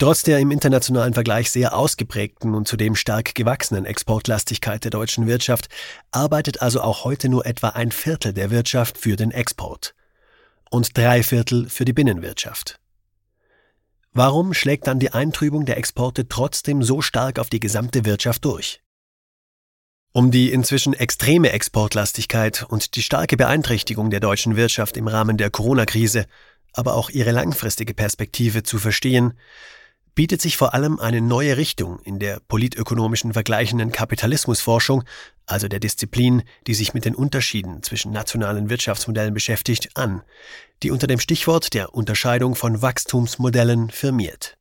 Trotz der im internationalen Vergleich sehr ausgeprägten und zudem stark gewachsenen Exportlastigkeit der deutschen Wirtschaft arbeitet also auch heute nur etwa 1/4 der Wirtschaft für den Export und 3/4 für die Binnenwirtschaft. Warum schlägt dann die Eintrübung der Exporte trotzdem so stark auf die gesamte Wirtschaft durch? Um die inzwischen extreme Exportlastigkeit und die starke Beeinträchtigung der deutschen Wirtschaft im Rahmen der Corona-Krise, aber auch ihre langfristige Perspektive zu verstehen, bietet sich vor allem eine neue Richtung in der politökonomischen vergleichenden Kapitalismusforschung, also der Disziplin, die sich mit den Unterschieden zwischen nationalen Wirtschaftsmodellen beschäftigt, an, die unter dem Stichwort der Unterscheidung von Wachstumsmodellen firmiert.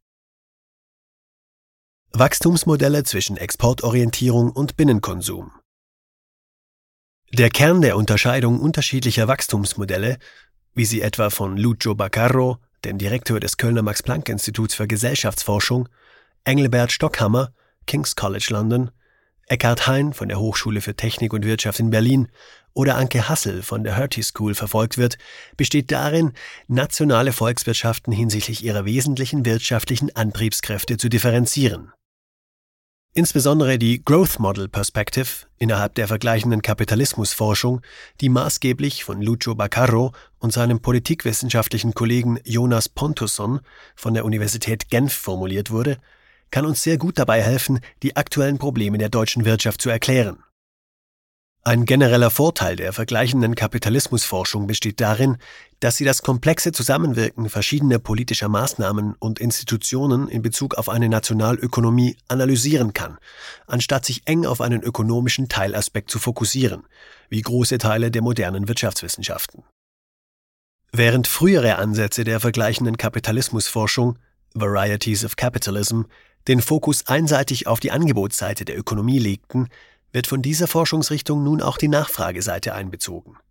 Wachstumsmodelle zwischen Exportorientierung und Binnenkonsum. Der Kern der Unterscheidung unterschiedlicher Wachstumsmodelle, wie sie etwa von Lucio Baccaro, dem Direktor des Kölner Max-Planck-Instituts für Gesellschaftsforschung, Engelbert Stockhammer, King's College London, Eckhard Hein von der Hochschule für Technik und Wirtschaft in Berlin oder Anke Hassel von der Hertie School verfolgt wird, besteht darin, nationale Volkswirtschaften hinsichtlich ihrer wesentlichen wirtschaftlichen Antriebskräfte zu differenzieren. Insbesondere die Growth Model Perspective innerhalb der vergleichenden Kapitalismusforschung, die maßgeblich von Lucio Baccaro und seinem politikwissenschaftlichen Kollegen Jonas Pontusson von der Universität Genf formuliert wurde, kann uns sehr gut dabei helfen, die aktuellen Probleme der deutschen Wirtschaft zu erklären. Ein genereller Vorteil der vergleichenden Kapitalismusforschung besteht darin, dass sie das komplexe Zusammenwirken verschiedener politischer Maßnahmen und Institutionen in Bezug auf eine Nationalökonomie analysieren kann, anstatt sich eng auf einen ökonomischen Teilaspekt zu fokussieren, wie große Teile der modernen Wirtschaftswissenschaften. Während frühere Ansätze der vergleichenden Kapitalismusforschung, Varieties of Capitalism, den Fokus einseitig auf die Angebotsseite der Ökonomie legten, wird von dieser Forschungsrichtung nun auch die Nachfrageseite einbezogen.